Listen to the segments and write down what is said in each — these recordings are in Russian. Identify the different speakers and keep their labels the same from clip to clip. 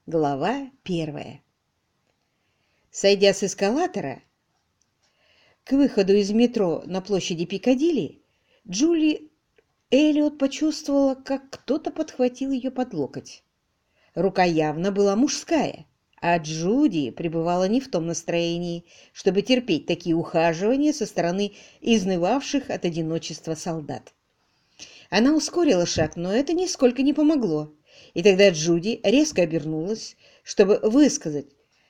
Speaker 1: Глава 1. Сойдя с эскалатора к выходу из метро на площади Пикадилли, Джули Эллиот почувствовала, как кто-то подхватил ее под локоть. Рука явно была мужская, а Джуди пребывала не в том настроении, чтобы терпеть такие ухаживания со стороны изнывавших от одиночества солдат. Она ускорила шаг, но это нисколько не помогло. И тогда Джуди резко обернулась, чтобы высказать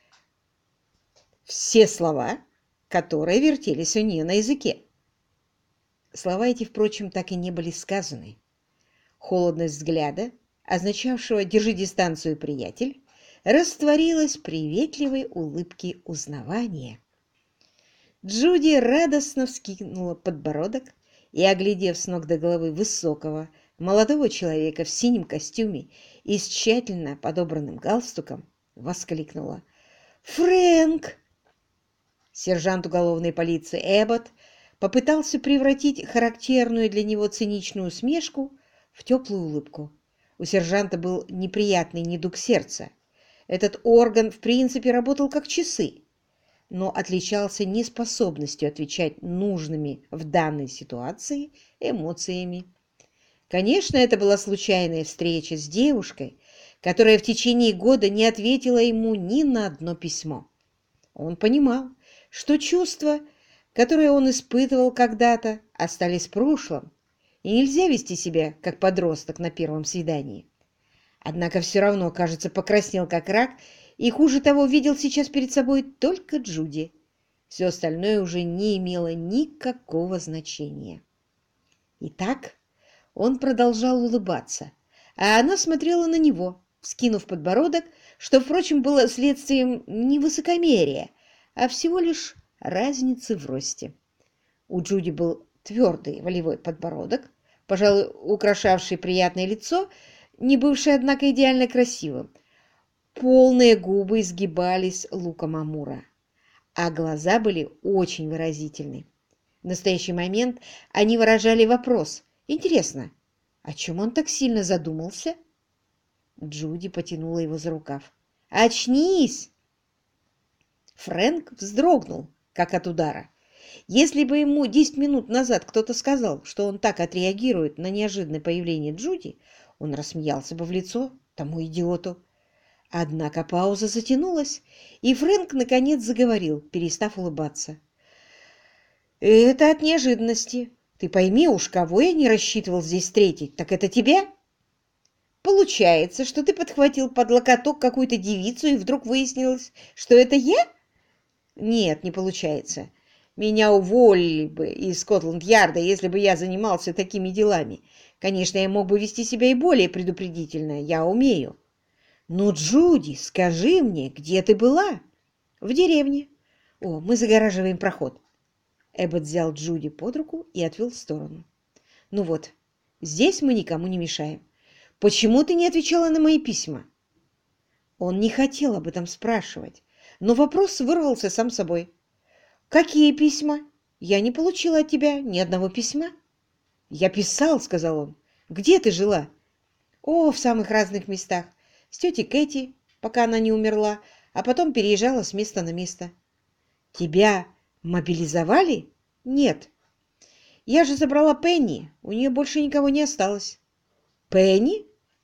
Speaker 1: все слова, которые вертелись у нее на языке. Слова эти, впрочем, так и не были сказаны. Холодность взгляда, означавшего «держи дистанцию, приятель», растворилась в приветливой улыбке узнавания. Джуди радостно вскинула подбородок и, оглядев с ног до головы высокого, молодого человека в синем костюме и с тщательно подобранным галстуком, воскликнула: «Фрэнк!» Сержант уголовной полиции Эббот попытался превратить характерную для него циничную усмешку в теплую улыбку. У сержанта был неприятный недуг сердца. Этот орган, в принципе, работал как часы, но отличался неспособностью отвечать нужными в данной ситуации эмоциями. Конечно, это была случайная встреча с девушкой, которая в течение года не ответила ему ни на одно письмо. Он понимал, что чувства, которые он испытывал когда-то, остались в прошлом, и нельзя вести себя как подросток на первом свидании. Однако все равно, кажется, покраснел как рак, и, хуже того, видел сейчас перед собой только Джуди. Все остальное уже не имело никакого значения. Итак, он продолжал улыбаться, а она смотрела на него, вскинув подбородок, что, впрочем, было следствием не высокомерия, а всего лишь разницы в росте. У Джуди был твердый волевой подбородок, пожалуй, украшавший приятное лицо, не бывшее, однако, идеально красивым. Полные губы изгибались луком Амура, а глаза были очень выразительны. В настоящий момент они выражали вопрос: «Интересно, о чем он так сильно задумался?» Джуди потянула его за рукав. «Очнись!» Фрэнк вздрогнул, как от удара. Если бы ему 10 минут назад кто-то сказал, что он так отреагирует на неожиданное появление Джуди, он рассмеялся бы в лицо тому идиоту. Однако пауза затянулась, и Фрэнк наконец заговорил, перестав улыбаться. «Это от неожиданности. Ты пойми уж, кого я не рассчитывал здесь встретить, так это тебя. Получается, что ты подхватил под локоток какую-то девицу, и вдруг выяснилось, что это я? Нет, не получается. Меня уволили бы из Скотланд-Ярда, если бы я занимался такими делами. Конечно, я мог бы вести себя и более предупредительно, я умею. Но, Джуди, скажи мне, где ты была?» «В деревне. О, мы загораживаем проход». Эббот взял Джуди под руку и отвел в сторону. «Ну вот, здесь мы никому не мешаем. Почему ты не отвечала на мои письма?» Он не хотел об этом спрашивать, но вопрос вырвался сам собой. «Какие письма? Я не получила от тебя ни одного письма». «Я писал», — сказал он. «Где ты жила?» «О, в самых разных местах. С тетей Кэти, пока она не умерла, а потом переезжала с места на место». «Тебя мобилизовали?» «Нет. Я же забрала Пенни, у нее больше никого не осталось». «Пенни?»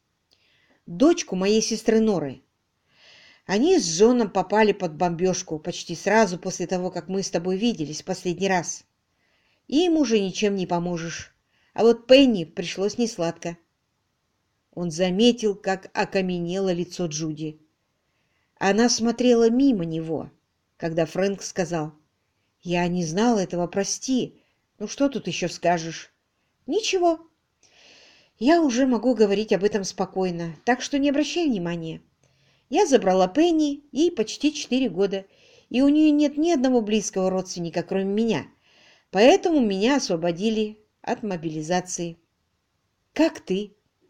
Speaker 1: «Дочку моей сестры Норы. Они с Джоном попали под бомбежку почти сразу после того, как мы с тобой виделись в последний раз. Им уже ничем не поможешь. А вот Пенни пришлось несладко». Он заметил, как окаменело лицо Джуди. Она смотрела мимо него, когда Фрэнк сказал: «Я не знал этого, прости. Ну что тут еще скажешь?» «Ничего. Я уже могу говорить об этом спокойно, так что не обращай внимания. Я забрала Пенни, ей почти 4 года, и у нее нет ни одного близкого родственника, кроме меня, поэтому меня освободили от мобилизации. Как ты?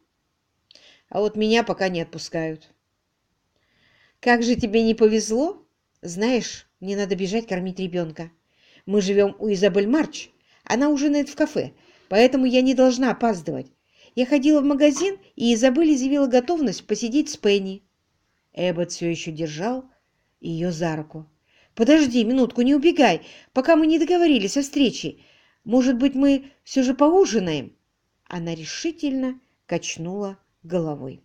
Speaker 1: А вот меня пока не отпускают». «Как же тебе не повезло? Знаешь, мне надо бежать кормить ребенка. Мы живем у Изабель Марч, она ужинает в кафе, поэтому я не должна опаздывать. Я ходила в магазин, и Изабель изъявила готовность посидеть с Пенни». Эббот все еще держал ее за руку. «Подожди минутку, не убегай, пока мы не договорились о встрече. Может быть, мы все же поужинаем?» Она решительно качнула головой.